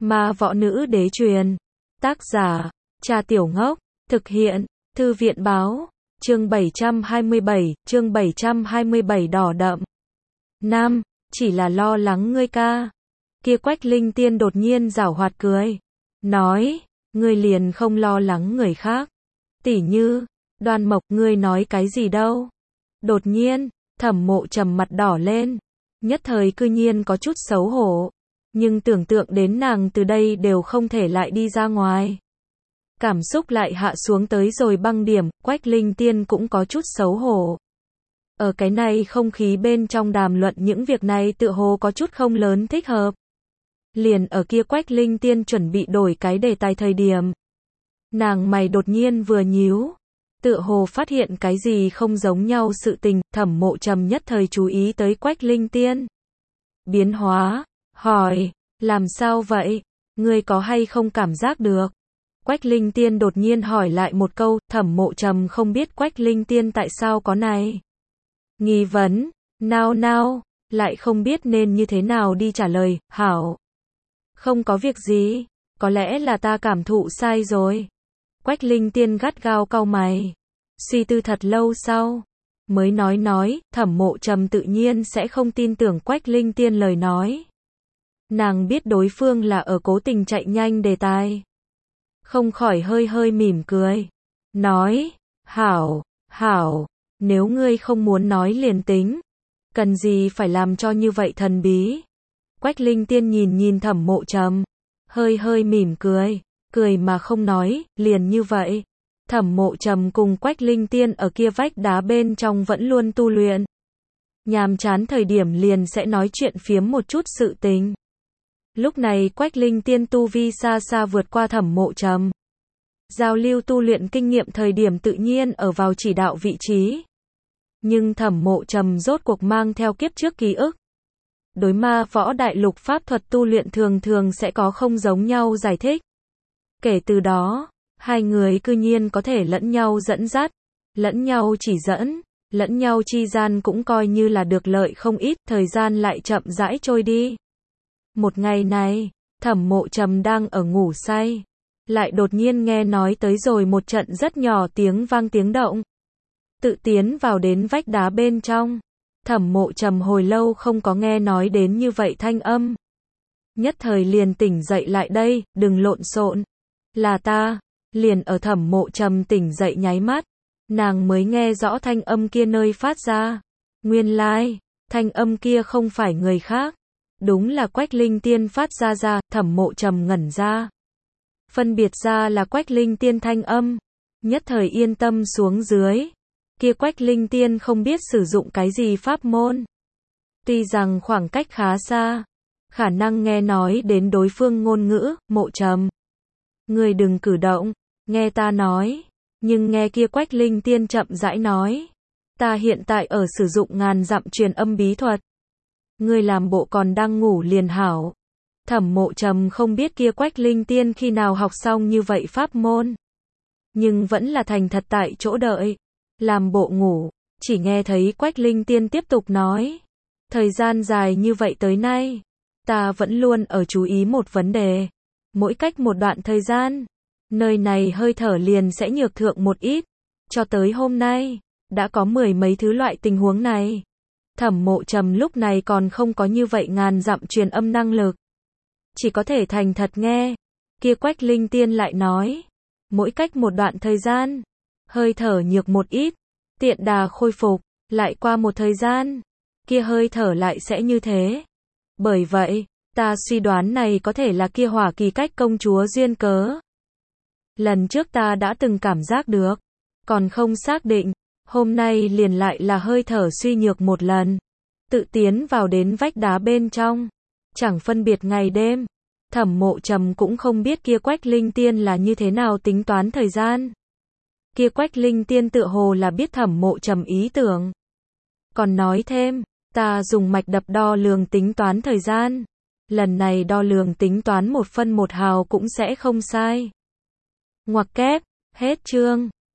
Ma võ nữ đế truyền. Tác giả, Trà Tiểu Ngốc. Thực hiện, Thư viện báo. Chương 727 đỏ đậm. Nam, chỉ là lo lắng ngươi ca. Kia Quách Linh Tiên đột nhiên giảo hoạt cười. Nói, ngươi liền không lo lắng người khác. Tỉ như, Đoan Mộc, ngươi nói cái gì đâu. Đột nhiên, Thẩm Mộ Trầm mặt đỏ lên. Nhất thời cư nhiên có chút xấu hổ. Nhưng tưởng tượng đến nàng từ đây đều không thể lại đi ra ngoài. Cảm xúc lại hạ xuống tới rồi băng điểm, Quách Linh Tiên cũng có chút xấu hổ. Ở cái này không khí bên trong đàm luận những việc này tựa hồ có chút không lớn thích hợp. Liền ở kia Quách Linh Tiên chuẩn bị đổi cái đề tài thời điểm. Nàng mày đột nhiên vừa nhíu. Tựa hồ phát hiện cái gì không giống nhau sự tình, Thẩm Mộ Trầm nhất thời chú ý tới Quách Linh Tiên. Biến hóa, hỏi, làm sao vậy? Ngươi có hay không cảm giác được? Quách Linh Tiên đột nhiên hỏi lại một câu, Thẩm Mộ Trầm không biết Quách Linh Tiên tại sao có này. Nghi vấn, nao, lại không biết nên như thế nào đi trả lời, hảo. Không có việc gì, có lẽ là ta cảm thụ sai rồi. Quách Linh Tiên gắt gao cau mày. Suy tư thật lâu sau, mới nói, Thẩm Mộ Trầm tự nhiên sẽ không tin tưởng Quách Linh Tiên lời nói. Nàng biết đối phương là ở cố tình chạy nhanh đề tài. Không khỏi hơi mỉm cười. Nói, hảo, nếu ngươi không muốn nói liền tính. Cần gì phải làm cho như vậy thần bí. Quách Linh Tiên nhìn Thẩm Mộ Trầm. Hơi mỉm cười mà không nói, liền như vậy. Thẩm Mộ Trầm cùng Quách Linh Tiên ở kia vách đá bên trong vẫn luôn tu luyện. Nhàm chán thời điểm liền sẽ nói chuyện phiếm một chút sự tình. Lúc này Quách Linh Tiên tu vi xa vượt qua Thẩm Mộ Trầm. Giao lưu tu luyện kinh nghiệm thời điểm tự nhiên ở vào chỉ đạo vị trí. Nhưng Thẩm Mộ Trầm rốt cuộc mang theo kiếp trước ký ức. Đối ma võ đại lục pháp thuật tu luyện thường sẽ có không giống nhau giải thích. Kể từ đó, hai người cư nhiên có thể lẫn nhau dẫn dắt, lẫn nhau chỉ dẫn, lẫn nhau chi gian cũng coi như là được lợi không ít, thời gian lại chậm rãi trôi đi. Một ngày này, Thẩm Mộ Trầm đang ở ngủ say, lại đột nhiên nghe nói tới rồi một trận rất nhỏ tiếng vang tiếng động. Tự tiến vào đến vách đá bên trong. Thẩm Mộ Trầm hồi lâu không có nghe nói đến như vậy thanh âm. Nhất thời liền tỉnh dậy lại đây, đừng lộn xộn. Là ta. Liền ở Thẩm Mộ Trầm tỉnh dậy nháy mắt. Nàng mới nghe rõ thanh âm kia nơi phát ra. Nguyên lai, thanh âm kia không phải người khác. Đúng là Quách Linh Tiên phát ra, Thẩm Mộ Trầm ngẩn ra. Phân biệt ra là Quách Linh Tiên thanh âm. Nhất thời yên tâm xuống dưới. Kia Quách Linh Tiên không biết sử dụng cái gì pháp môn. Tuy rằng khoảng cách khá xa, khả năng nghe nói đến đối phương ngôn ngữ, Mộ Trầm. Người đừng cử động, nghe ta nói. Nhưng nghe kia Quách Linh Tiên chậm rãi nói. Ta hiện tại ở sử dụng ngàn dặm truyền âm bí thuật. Ngươi làm bộ còn đang ngủ liền hảo. Thẩm Mộ Trầm không biết kia Quách Linh Tiên khi nào học xong như vậy pháp môn. Nhưng vẫn là thành thật tại chỗ đợi. Làm bộ ngủ, chỉ nghe thấy Quách Linh Tiên tiếp tục nói. Thời gian dài như vậy tới nay, ta vẫn luôn ở chú ý một vấn đề. Mỗi cách một đoạn thời gian, nơi này hơi thở liền sẽ nhược thượng một ít. Cho tới hôm nay, đã có mười mấy thứ loại tình huống này. Thẩm Mộ Trầm lúc này còn không có như vậy ngàn dặm truyền âm năng lực. Chỉ có thể thành thật nghe. Kia Quách Linh Tiên lại nói. Mỗi cách một đoạn thời gian, hơi thở nhược một ít, tiện đà khôi phục, lại qua một thời gian, kia hơi thở lại sẽ như thế. Bởi vậy, ta suy đoán này có thể là kia Hỏa Kỳ Cách công chúa duyên cớ. Lần trước ta đã từng cảm giác được, còn không xác định, hôm nay liền lại là hơi thở suy nhược một lần. Tự tiến vào đến vách đá bên trong, chẳng phân biệt ngày đêm. Thẩm Mộ Trầm cũng không biết kia Quách Linh Tiên là như thế nào tính toán thời gian. Kia Quách Linh Tiên tựa hồ là biết Thẩm Mộ Trầm ý tưởng. Còn nói thêm, ta dùng mạch đập đo lường tính toán thời gian. Lần này đo lường tính toán 1 phân 1 hào cũng sẽ không sai. Ngoặc kép, hết chương.